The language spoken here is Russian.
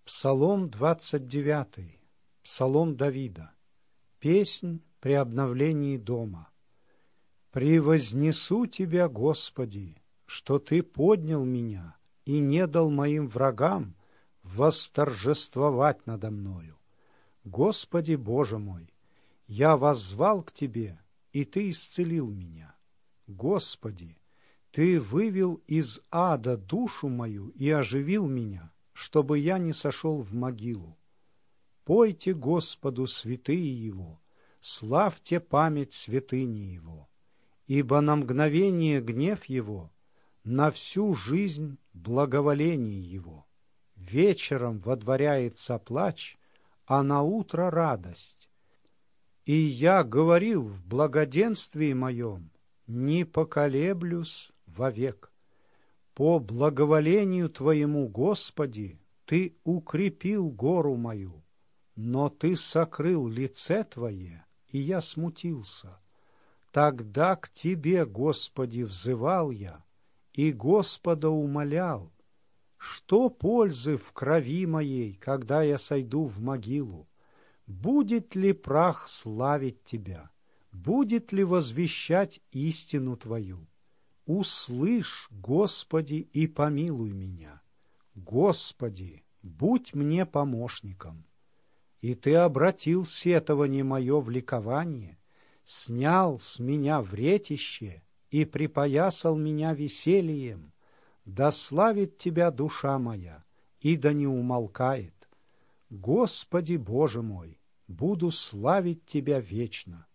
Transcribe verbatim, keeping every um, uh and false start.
Псалом двадцать девятый, Псалом Давида, песнь при обновлении дома. «Превознесу Тебя, Господи, что Ты поднял меня и не дал моим врагам восторжествовать надо мною. Господи, Боже мой, я воззвал к Тебе, и Ты исцелил меня. Господи, Ты вывел из ада душу мою и оживил меня, чтобы я не сошел в могилу. Пойте Господу, святые Его, славьте память святыни Его, ибо на мгновение гнев Его, на всю жизнь благоволение Его. Вечером водворяется плач, а на утро радость. И я говорил в благоденствии моем, не поколеблюсь вовек. По благоволению Твоему, Господи, Ты укрепил гору мою, но Ты сокрыл лице Твое, и я смутился. Тогда к Тебе, Господи, взывал я, и Господа умолял. Что пользы в крови моей, когда я сойду в могилу? Будет ли прах славить Тебя? Будет ли возвещать истину Твою? Услышь, Господи, и помилуй меня. Господи, будь мне помощником. И Ты обратил сетование мое в ликование, снял с меня вретище и припоясал меня весельем. Да славит Тебя душа моя, и да не умолкает. Господи, Боже мой, буду славить Тебя вечно.